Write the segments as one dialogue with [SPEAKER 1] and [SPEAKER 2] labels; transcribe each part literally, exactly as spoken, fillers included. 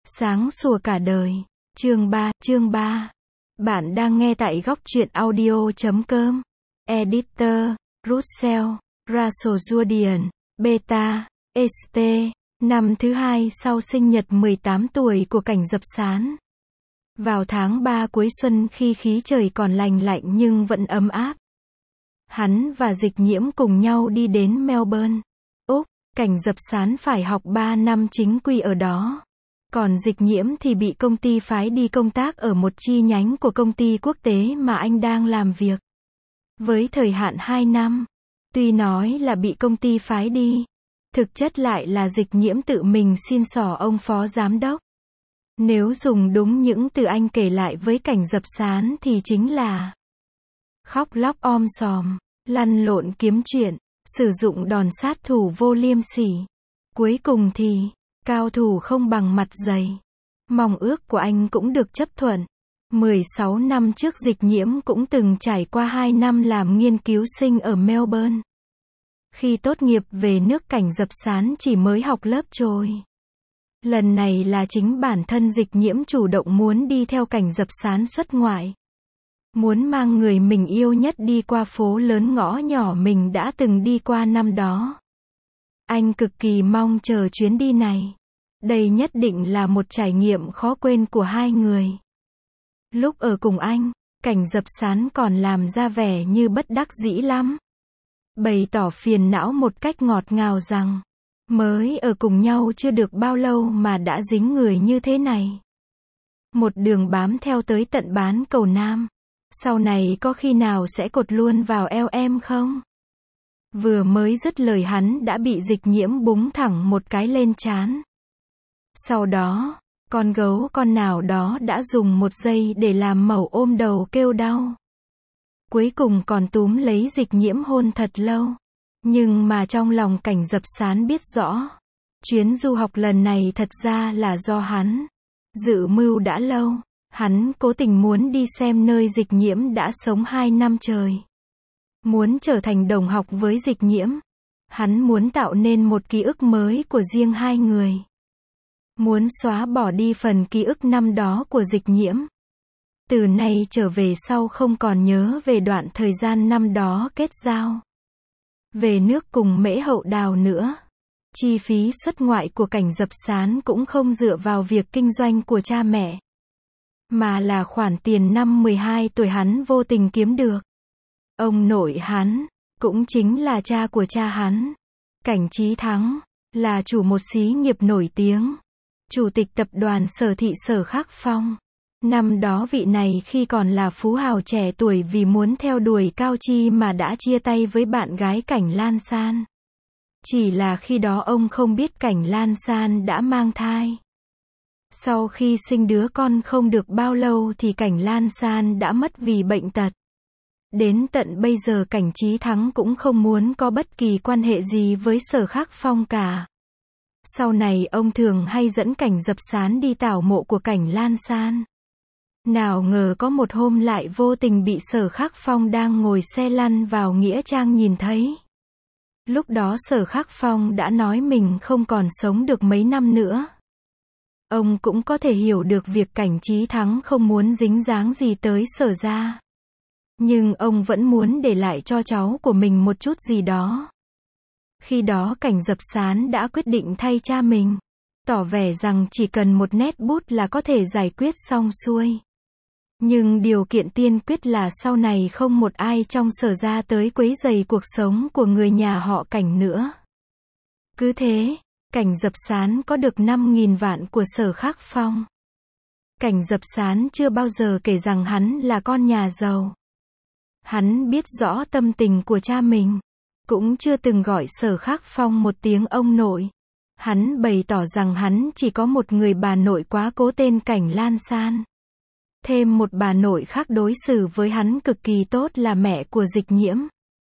[SPEAKER 1] Sáng sủa cả đời. Chương ba, chương ba. Bạn đang nghe tại góc truyện audio chấm com. Editor, Russell, Rasoludian, Beta, ét pê. Năm thứ hai sau sinh nhật mười tám tuổi của Cảnh Dập Sán. Vào tháng ba cuối xuân khi khí trời còn lành lạnh nhưng vẫn ấm áp, hắn và Dịch Nhiễm cùng nhau đi đến Melbourne, Úc. Cảnh Dập Sán phải học ba năm chính quy ở đó. Còn Dịch Nhiễm thì bị công ty phái đi công tác ở một chi nhánh của công ty quốc tế mà anh đang làm việc. Với thời hạn hai năm. Tuy nói là bị công ty phái đi, thực chất lại là Dịch Nhiễm tự mình xin xỏ ông phó giám đốc. Nếu dùng đúng những từ anh kể lại với Cảnh Dập Sán thì chính là khóc lóc om sòm, lăn lộn kiếm chuyện, sử dụng đòn sát thủ vô liêm sỉ. Cuối cùng thì, cao thủ không bằng mặt dày. Mong ước của anh cũng được chấp thuận. mười sáu năm trước Dịch Nhiễm cũng từng trải qua hai năm làm nghiên cứu sinh ở Melbourne. Khi tốt nghiệp về nước, Cảnh Dập Sán chỉ mới học lớp trồi. Lần này là chính bản thân Dịch Nhiễm chủ động muốn đi theo Cảnh Dập Sán xuất ngoại. Muốn mang người mình yêu nhất đi qua phố lớn ngõ nhỏ mình đã từng đi qua năm đó. Anh cực kỳ mong chờ chuyến đi này. Đây nhất định là một trải nghiệm khó quên của hai người. Lúc ở cùng anh, Cảnh Dập Sán còn làm ra vẻ như bất đắc dĩ lắm. Bày tỏ phiền não một cách ngọt ngào rằng, mới ở cùng nhau chưa được bao lâu mà đã dính người như thế này. Một đường bám theo tới tận bán cầu Nam. Sau này có khi nào sẽ cột luôn vào eo em không? Vừa mới dứt lời hắn đã bị Dịch Nhiễm búng thẳng một cái lên trán. Sau đó, con gấu con nào đó đã dùng một giây để làm mẩu ôm đầu kêu đau. Cuối cùng còn túm lấy Dịch Nhiễm hôn thật lâu. Nhưng mà trong lòng Cảnh Dập Sán biết rõ, chuyến du học lần này thật ra là do hắn dự mưu đã lâu. Hắn cố tình muốn đi xem nơi Dịch Nhiễm đã sống hai năm trời. Muốn trở thành đồng học với Dịch Nhiễm. Hắn muốn tạo nên một ký ức mới của riêng hai người. Muốn xóa bỏ đi phần ký ức năm đó của Dịch Nhiễm. Từ nay trở về sau không còn nhớ về đoạn thời gian năm đó kết giao về nước cùng Mễ Hậu Đào nữa. Chi phí xuất ngoại của Cảnh Dập Sán cũng không dựa vào việc kinh doanh của cha mẹ, mà là khoản tiền năm mười hai tuổi hắn vô tình kiếm được. Ông nội hắn, cũng chính là cha của cha hắn, Cảnh Chí Thắng, là chủ một xí nghiệp nổi tiếng. Chủ tịch tập đoàn Sở Thị Sở Khắc Phong. Năm đó vị này khi còn là phú hào trẻ tuổi vì muốn theo đuổi cao chi mà đã chia tay với bạn gái Cảnh Lan San. Chỉ là khi đó ông không biết Cảnh Lan San đã mang thai. Sau khi sinh đứa con không được bao lâu thì Cảnh Lan San đã mất vì bệnh tật. Đến tận bây giờ Cảnh Chí Thắng cũng không muốn có bất kỳ quan hệ gì với Sở Khắc Phong cả. Sau này ông thường hay dẫn Cảnh Dập Sán đi tảo mộ của Cảnh Lan San. Nào ngờ có một hôm lại vô tình bị Sở Khắc Phong đang ngồi xe lăn vào Nghĩa Trang nhìn thấy. Lúc đó Sở Khắc Phong đã nói mình không còn sống được mấy năm nữa. Ông cũng có thể hiểu được việc Cảnh Chí Thắng không muốn dính dáng gì tới Sở gia. Nhưng ông vẫn muốn để lại cho cháu của mình một chút gì đó. Khi đó Cảnh Dập Sán đã quyết định thay cha mình, tỏ vẻ rằng chỉ cần một nét bút là có thể giải quyết xong xuôi. Nhưng điều kiện tiên quyết là sau này không một ai trong Sở gia tới quấy rầy cuộc sống của người nhà họ Cảnh nữa. Cứ thế, Cảnh Dập Sán có được năm nghìn vạn của Sở Khắc Phong. Cảnh Dập Sán chưa bao giờ kể rằng hắn là con nhà giàu. Hắn biết rõ tâm tình của cha mình. Cũng chưa từng gọi Sở Khắc Phong một tiếng ông nội. Hắn bày tỏ rằng hắn chỉ có một người bà nội quá cố tên Cảnh Lan San. Thêm một bà nội khác đối xử với hắn cực kỳ tốt là mẹ của Dịch Nhiễm,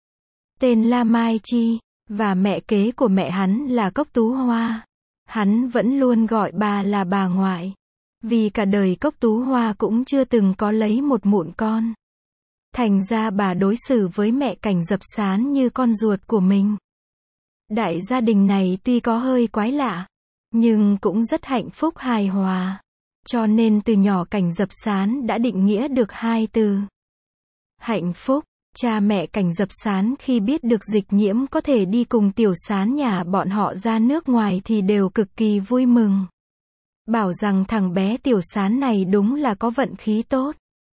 [SPEAKER 1] tên La Mai Chi, và mẹ kế của mẹ hắn là Cốc Tú Hoa. Hắn vẫn luôn gọi bà là bà ngoại. Vì cả đời Cốc Tú Hoa cũng chưa từng có lấy một mụn con. Thành ra bà đối xử với mẹ Cảnh Dập Sán như con ruột của mình. Đại gia đình này tuy có hơi quái lạ, nhưng cũng rất hạnh phúc hài hòa. Cho nên từ nhỏ Cảnh Dập Sán đã định nghĩa được hai từ. Hạnh phúc. Cha mẹ Cảnh Dập Sán khi biết được Dịch Nhiễm có thể đi cùng Tiểu Sán nhà bọn họ ra nước ngoài thì đều cực kỳ vui mừng. Bảo rằng thằng bé Tiểu Sán này đúng là có vận khí tốt.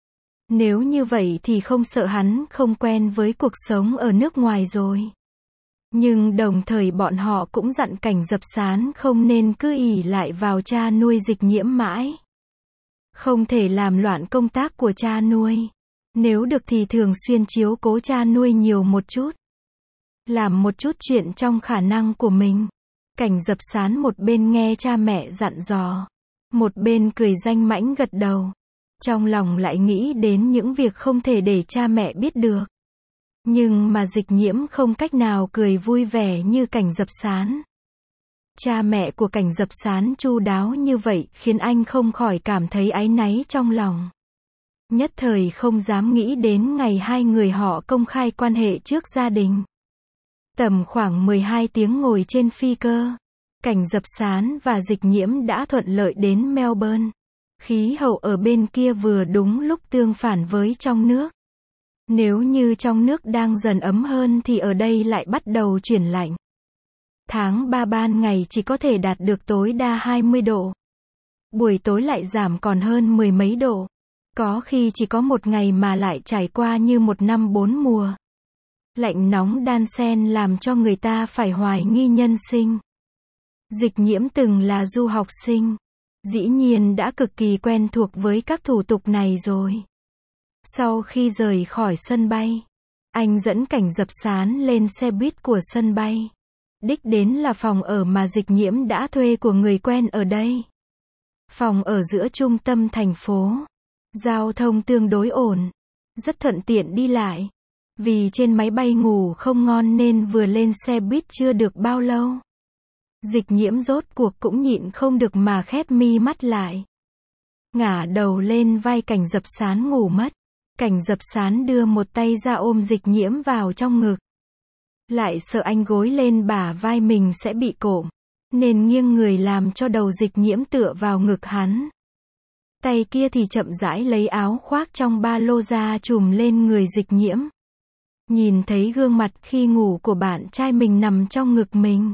[SPEAKER 1] Nếu như vậy thì không sợ hắn không quen với cuộc sống ở nước ngoài rồi. Nhưng đồng thời bọn họ cũng dặn Cảnh Dập Sán không nên cứ ỷ lại vào cha nuôi Dịch Nhiễm mãi. Không thể làm loạn công tác của cha nuôi. Nếu được thì thường xuyên chiếu cố cha nuôi nhiều một chút. Làm một chút chuyện trong khả năng của mình. Cảnh Dập Sán một bên nghe cha mẹ dặn dò, một bên cười danh mãnh gật đầu. Trong lòng lại nghĩ đến những việc không thể để cha mẹ biết được. Nhưng mà Dịch Nhiễm không cách nào cười vui vẻ như Cảnh Dập Sán. Cha mẹ của Cảnh Dập Sán chu đáo như vậy khiến anh không khỏi cảm thấy áy náy trong lòng. Nhất thời không dám nghĩ đến ngày hai người họ công khai quan hệ trước gia đình. Tầm khoảng mười hai tiếng ngồi trên phi cơ, Cảnh Dập Sán và Dịch Nhiễm đã thuận lợi đến Melbourne. Khí hậu ở bên kia vừa đúng lúc tương phản với trong nước. Nếu như trong nước đang dần ấm hơn thì ở đây lại bắt đầu chuyển lạnh. Tháng ba ban ngày chỉ có thể đạt được tối đa hai mươi độ. Buổi tối lại giảm còn hơn mười mấy độ. Có khi chỉ có một ngày mà lại trải qua như một năm bốn mùa. Lạnh nóng đan xen làm cho người ta phải hoài nghi nhân sinh. Dịch Nhiễm từng là du học sinh. Dĩ nhiên đã cực kỳ quen thuộc với các thủ tục này rồi. Sau khi rời khỏi sân bay, anh dẫn Cảnh Dập Sán lên xe buýt của sân bay. Đích đến là phòng ở mà Dịch Nhiễm đã thuê của người quen ở đây. Phòng ở giữa trung tâm thành phố. Giao thông tương đối ổn. Rất thuận tiện đi lại. Vì trên máy bay ngủ không ngon nên vừa lên xe buýt chưa được bao lâu. Dịch Nhiễm rốt cuộc cũng nhịn không được mà khép mi mắt lại. Ngả đầu lên vai Cảnh Dập Sán ngủ mất. Cảnh Dập Sán đưa một tay ra ôm Dịch Nhiễm vào trong ngực. Lại sợ anh gối lên bả vai mình sẽ bị cộm, nên nghiêng người làm cho đầu Dịch Nhiễm tựa vào ngực hắn. Tay kia thì chậm rãi lấy áo khoác trong ba lô ra trùm lên người Dịch Nhiễm. Nhìn thấy gương mặt khi ngủ của bạn trai mình nằm trong ngực mình.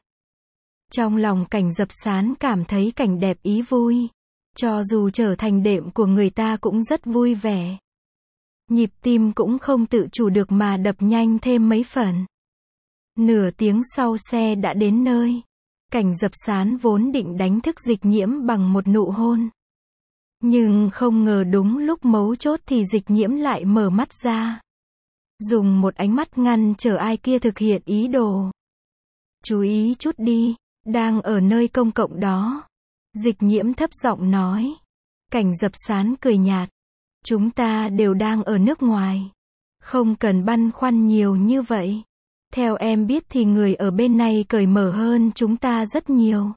[SPEAKER 1] Trong lòng Cảnh Dập Sán cảm thấy cảnh đẹp ý vui. Cho dù trở thành đệm của người ta cũng rất vui vẻ. Nhịp tim cũng không tự chủ được mà đập nhanh thêm mấy phần. Nửa tiếng sau xe đã đến nơi. Cảnh Dập Sán vốn định đánh thức Dịch Nhiễm bằng một nụ hôn. Nhưng không ngờ đúng lúc mấu chốt thì Dịch Nhiễm lại mở mắt ra. Dùng một ánh mắt ngăn trở ai kia thực hiện ý đồ. Chú ý chút đi, đang ở nơi công cộng đó. Dịch Nhiễm thấp giọng nói. Cảnh Dập Sán cười nhạt. Chúng ta đều đang ở nước ngoài. Không cần băn khoăn nhiều như vậy. Theo em biết thì người ở bên này cởi mở hơn chúng ta rất nhiều.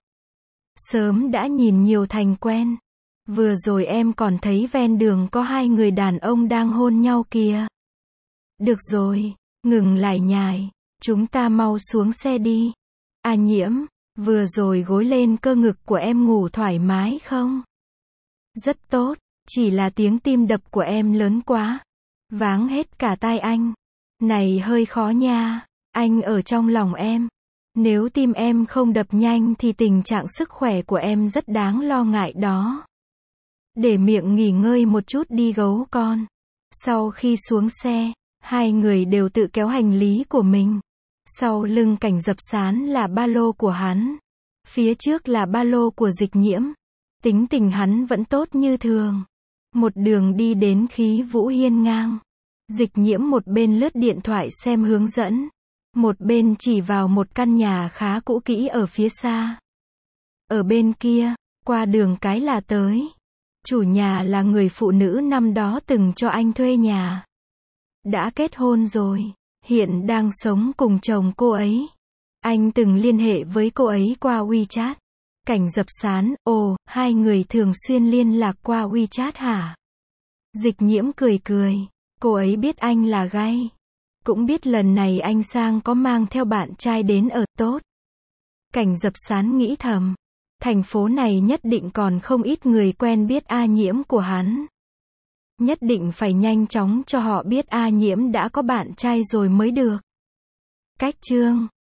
[SPEAKER 1] Sớm đã nhìn nhiều thành quen. Vừa rồi em còn thấy ven đường có hai người đàn ông đang hôn nhau kìa. Được rồi, ngừng lải nhải. Chúng ta mau xuống xe đi. À Nhiễm, vừa rồi gối lên cơ ngực của em ngủ thoải mái không? Rất tốt, chỉ là tiếng tim đập của em lớn quá. Váng hết cả tai anh. Này hơi khó nha, anh ở trong lòng em. Nếu tim em không đập nhanh thì tình trạng sức khỏe của em rất đáng lo ngại đó. Để miệng nghỉ ngơi một chút đi gấu con. Sau khi xuống xe, hai người đều tự kéo hành lý của mình. Sau lưng Cảnh Dập Sán là ba lô của hắn. Phía trước là ba lô của Dịch Nhiễm. Tính tình hắn vẫn tốt như thường. Một đường đi đến khí vũ hiên ngang. Dịch Nhiễm một bên lướt điện thoại xem hướng dẫn. Một bên chỉ vào một căn nhà khá cũ kỹ ở phía xa. Ở bên kia, qua đường cái là tới. Chủ nhà là người phụ nữ năm đó từng cho anh thuê nhà. Đã kết hôn rồi, hiện đang sống cùng chồng cô ấy. Anh từng liên hệ với cô ấy qua WeChat. Cảnh Dập Sán, ồ, hai người thường xuyên liên lạc qua WeChat hả? Dịch Nhiễm cười cười, cô ấy biết anh là gay. Cũng biết lần này anh sang có mang theo bạn trai đến ở tốt. Cảnh Dập Sán nghĩ thầm, Thành phố này nhất định còn không ít người quen biết A Nhiễm của hắn. Nhất định phải nhanh chóng cho họ biết A Nhiễm đã có bạn trai rồi mới được. Cách chương